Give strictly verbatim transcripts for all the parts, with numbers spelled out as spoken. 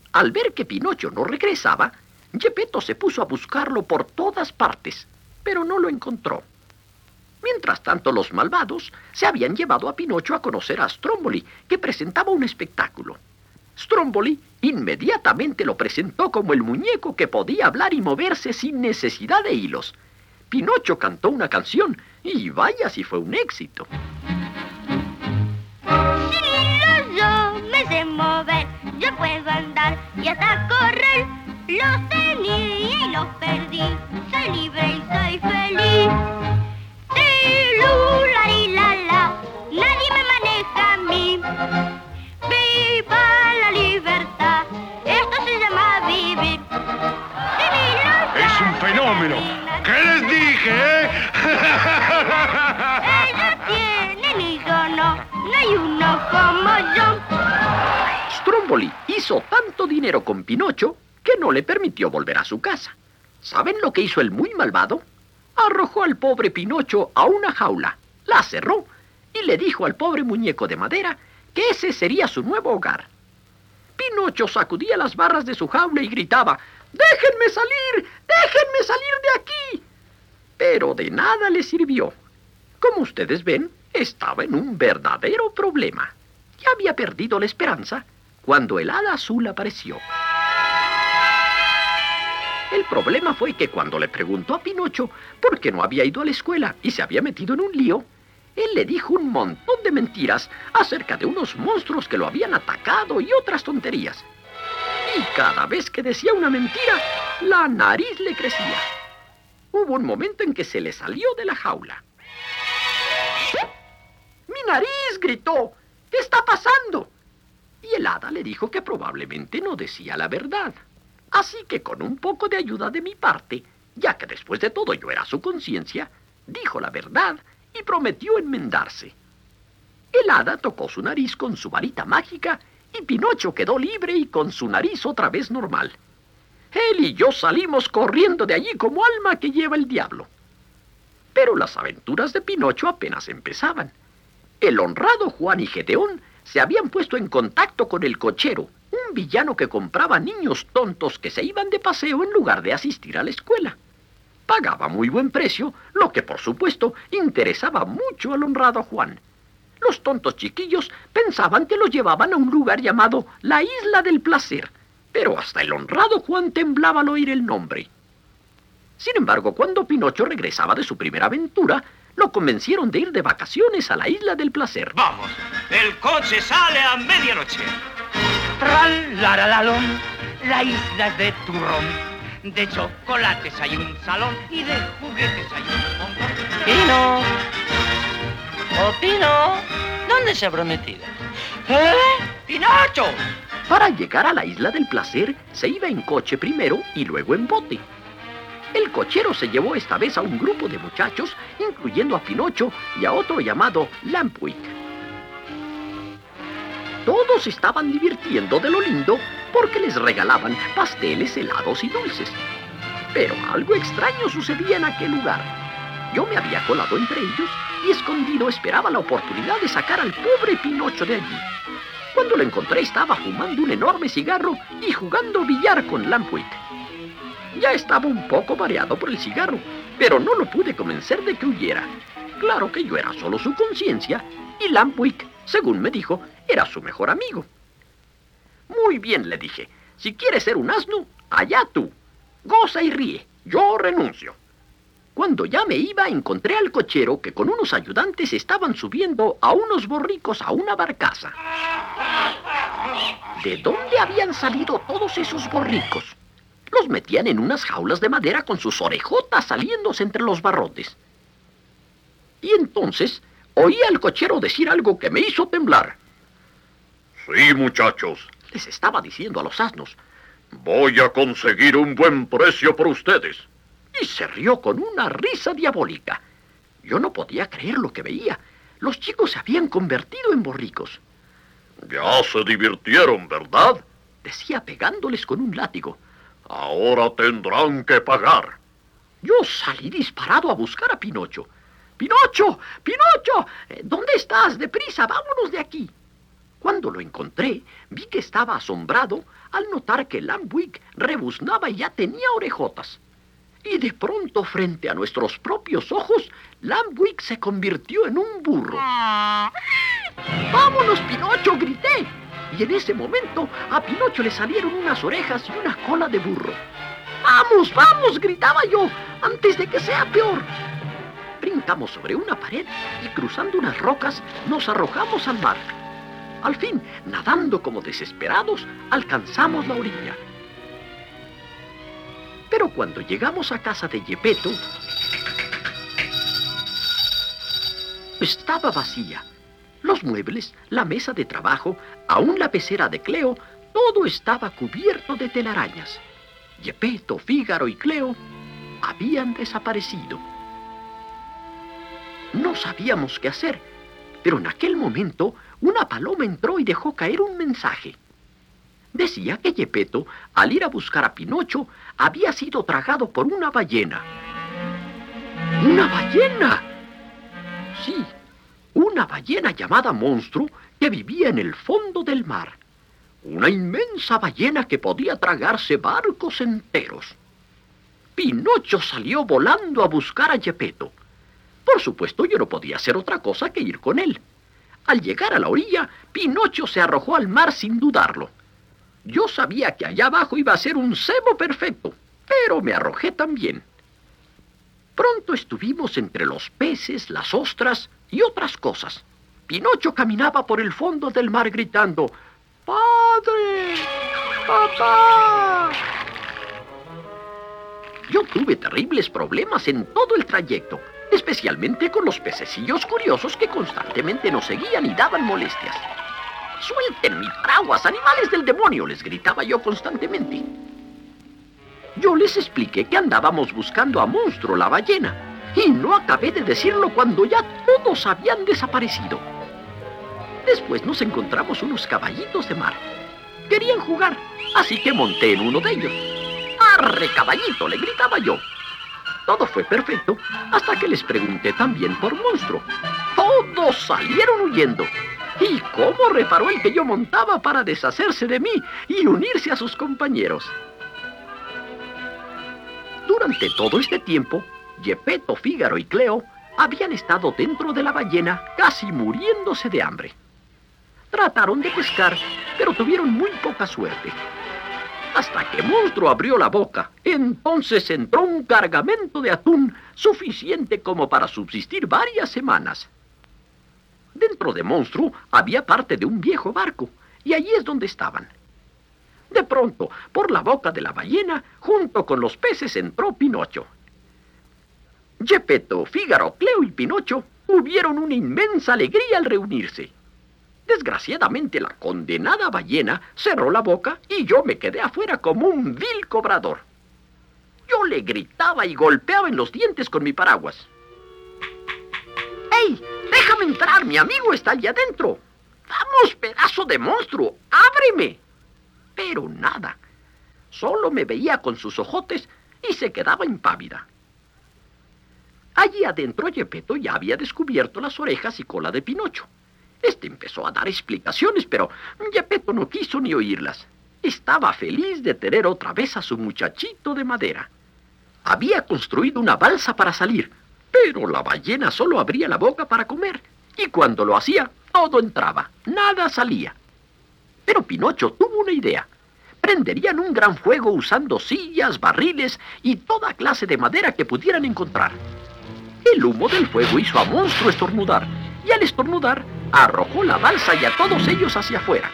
Al ver que Pinocho no regresaba, Geppetto se puso a buscarlo por todas partes, pero no lo encontró. Mientras tanto, los malvados se habían llevado a Pinocho a conocer a Stromboli, que presentaba un espectáculo. Stromboli inmediatamente lo presentó como el muñeco que podía hablar y moverse sin necesidad de hilos. Pinocho cantó una canción y vaya si fue un éxito. Sin hilos yo me sé mover, yo puedo andar y hasta correr. Los tenía y los perdí, soy libre y soy feliz. Tiru-la-li-la-la, nadie me maneja a mí. ¡Viva la libertad! Esto se llama vivir. ¡Es un fenómeno! ¿Qué les dije, eh? Ellos tienen y yo no, no hay uno como yo. Stromboli hizo tanto dinero con Pinocho que no le permitió volver a su casa. ¿Saben lo que hizo el muy malvado? Arrojó al pobre Pinocho a una jaula, la cerró y le dijo al pobre muñeco de madera que ese sería su nuevo hogar. Pinocho sacudía las barras de su jaula y gritaba: ¡déjenme salir! ¡Déjenme salir de aquí! Pero de nada le sirvió. Como ustedes ven, estaba en un verdadero problema. Ya había perdido la esperanza cuando el hada azul apareció. El problema fue que cuando le preguntó a Pinocho por qué no había ido a la escuela y se había metido en un lío, él le dijo un montón de mentiras acerca de unos monstruos que lo habían atacado y otras tonterías. Y cada vez que decía una mentira, la nariz le crecía. Hubo un momento en que se le salió de la jaula. ¡Mi nariz! ¡Gritó! ¿Qué está pasando? Y el hada le dijo que probablemente no decía la verdad. Así que con un poco de ayuda de mi parte, ya que después de todo yo era su conciencia, dijo la verdad y prometió enmendarse. El hada tocó su nariz con su varita mágica y Pinocho quedó libre y con su nariz otra vez normal. Él y yo salimos corriendo de allí como alma que lleva el diablo. Pero las aventuras de Pinocho apenas empezaban. El honrado Juan y Gedeón se habían puesto en contacto con el cochero, un villano que compraba niños tontos que se iban de paseo en lugar de asistir a la escuela. Pagaba muy buen precio, lo que por supuesto interesaba mucho al honrado Juan. Los tontos chiquillos pensaban que los llevaban a un lugar llamado la Isla del Placer, pero hasta el honrado Juan temblaba al oír el nombre. Sin embargo, cuando Pinocho regresaba de su primera aventura, lo convencieron de ir de vacaciones a la Isla del Placer. Vamos, el coche sale a medianoche. Tralalalón, la isla es de turrón, de chocolates hay un salón y de juguetes hay un montón. Pino, oh Pino, ¿dónde se ha prometido? ¿Eh? ¡Pinocho! Para llegar a la Isla del Placer, se iba en coche primero y luego en bote. El cochero se llevó esta vez a un grupo de muchachos, incluyendo a Pinocho y a otro llamado Lampwick. Todos estaban divirtiendo de lo lindo porque les regalaban pasteles, helados y dulces. Pero algo extraño sucedía en aquel lugar. Yo me había colado entre ellos y escondido esperaba la oportunidad de sacar al pobre Pinocho de allí. Cuando lo encontré estaba fumando un enorme cigarro y jugando billar con Lampwick. Ya estaba un poco mareado por el cigarro, pero no lo pude convencer de que huyera. Claro que yo era solo su conciencia y Lampwick, según me dijo, era su mejor amigo. Muy bien, le dije, si quieres ser un asno, allá tú. Goza y ríe, yo renuncio. Cuando ya me iba, encontré al cochero que con unos ayudantes estaban subiendo a unos borricos a una barcaza. ¿De dónde habían salido todos esos borricos? Los metían en unas jaulas de madera con sus orejotas saliéndose entre los barrotes. Y entonces oí al cochero decir algo que me hizo temblar. Sí, muchachos. Les estaba diciendo a los asnos. Voy a conseguir un buen precio por ustedes. Y se rió con una risa diabólica. Yo no podía creer lo que veía. Los chicos se habían convertido en borricos. Ya se divirtieron, ¿verdad? Decía pegándoles con un látigo. Ahora tendrán que pagar. Yo salí disparado a buscar a Pinocho. ¡Pinocho! ¡Pinocho! ¿Dónde estás? ¡Deprisa! ¡Vámonos de aquí! Cuando lo encontré, vi que estaba asombrado al notar que Lampwick rebuznaba y ya tenía orejotas. Y de pronto, frente a nuestros propios ojos, Lampwick se convirtió en un burro. ¡Vámonos, Pinocho!, grité. Y en ese momento a Pinocho le salieron unas orejas y una cola de burro. ¡Vamos, vamos!, gritaba yo, antes de que sea peor. Brincamos sobre una pared y cruzando unas rocas nos arrojamos al mar. Al fin, nadando como desesperados, alcanzamos la orilla. Pero cuando llegamos a casa de Geppetto, estaba vacía. Los muebles, la mesa de trabajo, aún la pecera de Cleo, todo estaba cubierto de telarañas. Geppetto, Fígaro y Cleo habían desaparecido. No sabíamos qué hacer, pero en aquel momento una paloma entró y dejó caer un mensaje. Decía que Geppetto, al ir a buscar a Pinocho, había sido tragado por una ballena. ¿Una ballena? Sí, una ballena llamada Monstruo que vivía en el fondo del mar. Una inmensa ballena que podía tragarse barcos enteros. Pinocho salió volando a buscar a Geppetto. Por supuesto, yo no podía hacer otra cosa que ir con él. Al llegar a la orilla, Pinocho se arrojó al mar sin dudarlo. Yo sabía que allá abajo iba a ser un cebo perfecto, pero me arrojé también. Pronto estuvimos entre los peces, las ostras y otras cosas. Pinocho caminaba por el fondo del mar gritando: ¡Padre! ¡Papá! Yo tuve terribles problemas en todo el trayecto, especialmente con los pececillos curiosos que constantemente nos seguían y daban molestias. ¡Suelten mi paraguas, animales del demonio!, les gritaba yo constantemente. Yo les expliqué que andábamos buscando a Monstruo, la ballena, y no acabé de decirlo cuando ya todos habían desaparecido. Después nos encontramos unos caballitos de mar. Querían jugar, así que monté en uno de ellos. ¡Arre, caballito!, le gritaba yo. Todo fue perfecto hasta que les pregunté también por Monstruo. Todos salieron huyendo. ¿Y cómo reparó el que yo montaba para deshacerse de mí y unirse a sus compañeros? Durante todo este tiempo, Geppetto, Fígaro y Cleo habían estado dentro de la ballena casi muriéndose de hambre. Trataron de pescar, pero tuvieron muy poca suerte. Hasta que Monstruo abrió la boca, entonces entró un cargamento de atún suficiente como para subsistir varias semanas. Dentro de Monstruo había parte de un viejo barco, y allí es donde estaban. De pronto, por la boca de la ballena, junto con los peces, entró Pinocho. Geppetto, Fígaro, Cleo y Pinocho hubieron una inmensa alegría al reunirse. Desgraciadamente, la condenada ballena cerró la boca y yo me quedé afuera como un vil cobrador. Yo le gritaba y golpeaba en los dientes con mi paraguas. ¡Ey! ¡Déjame entrar! ¡Mi amigo está allá adentro! ¡Vamos, pedazo de monstruo! ¡Ábreme! Pero nada. Solo me veía con sus ojotes y se quedaba impávida. Allí adentro Geppetto ya había descubierto las orejas y cola de Pinocho. Este empezó a dar explicaciones, pero Geppetto no quiso ni oírlas. Estaba feliz de tener otra vez a su muchachito de madera. Había construido una balsa para salir, pero la ballena solo abría la boca para comer, y cuando lo hacía, todo entraba, nada salía. Pero Pinocho tuvo una idea. Prenderían un gran fuego usando sillas, barriles y toda clase de madera que pudieran encontrar. El humo del fuego hizo a Monstruo estornudar, y al estornudar, arrojó la balsa y a todos ellos hacia afuera.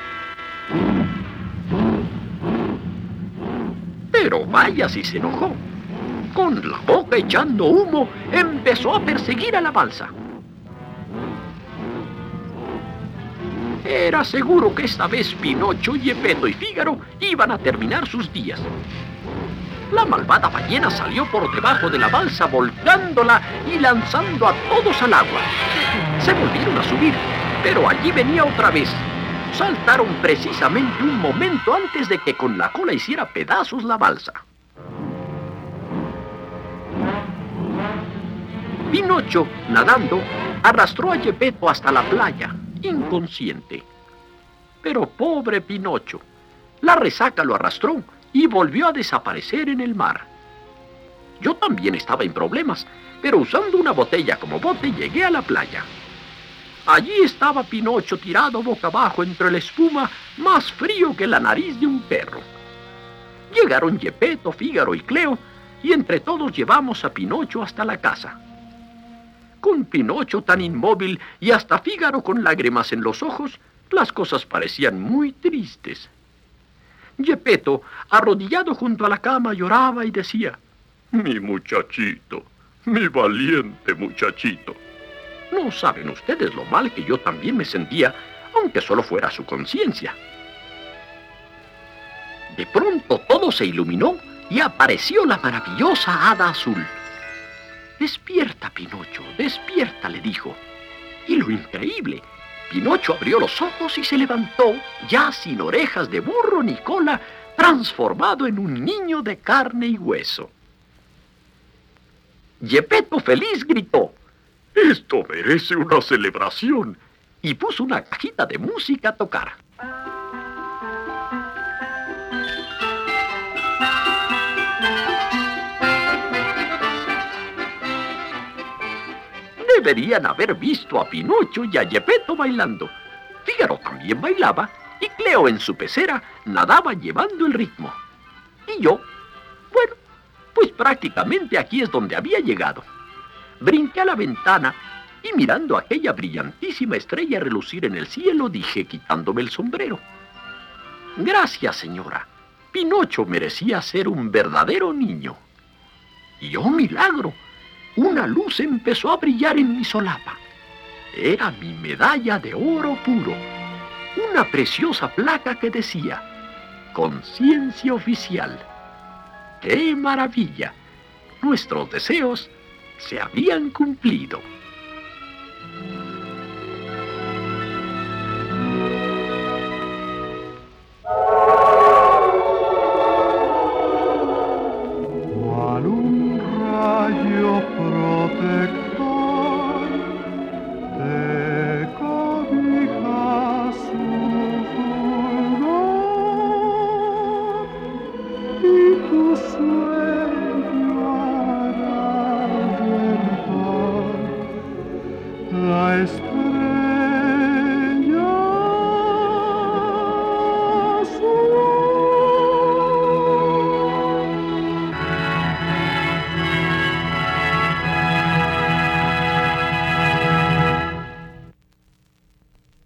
Pero vaya si se enojó. Con la boca echando humo, empezó a perseguir a la balsa. Era seguro que esta vez Pinocho, Geppetto y Fígaro iban a terminar sus días. La malvada ballena salió por debajo de la balsa, volcándola y lanzando a todos al agua. Se volvieron a subir, pero allí venía otra vez. Saltaron precisamente un momento antes de que con la cola hiciera pedazos la balsa. Pinocho, nadando, arrastró a Geppetto hasta la playa, inconsciente. Pero pobre Pinocho, la resaca lo arrastró y volvió a desaparecer en el mar. Yo también estaba en problemas, pero usando una botella como bote llegué a la playa. Allí estaba Pinocho tirado boca abajo entre la espuma, más frío que la nariz de un perro. Llegaron Geppetto, Fígaro y Cleo, y entre todos llevamos a Pinocho hasta la casa. Con Pinocho tan inmóvil y hasta Fígaro con lágrimas en los ojos, las cosas parecían muy tristes. Geppetto, arrodillado junto a la cama, lloraba y decía: Mi muchachito, mi valiente muchachito. No saben ustedes lo mal que yo también me sentía, aunque solo fuera su conciencia. De pronto todo se iluminó y apareció la maravillosa hada azul. «Despierta, Pinocho, despierta», le dijo. Y lo increíble, Pinocho abrió los ojos y se levantó, ya sin orejas de burro ni cola, transformado en un niño de carne y hueso. Geppetto feliz gritó: Esto merece una celebración. Y puso una cajita de música a tocar. Deberían haber visto a Pinocho y a Geppetto bailando. Fígaro también bailaba y Cleo en su pecera nadaba llevando el ritmo. Y yo, bueno, pues prácticamente aquí es donde había llegado. Brinqué a la ventana y mirando aquella brillantísima estrella relucir en el cielo, dije quitándome el sombrero: «Gracias, señora. Pinocho merecía ser un verdadero niño». Y ¡oh milagro! Una luz empezó a brillar en mi solapa. Era mi medalla de oro puro, una preciosa placa que decía: «Conciencia oficial». ¡Qué maravilla! Nuestros deseos se habían cumplido.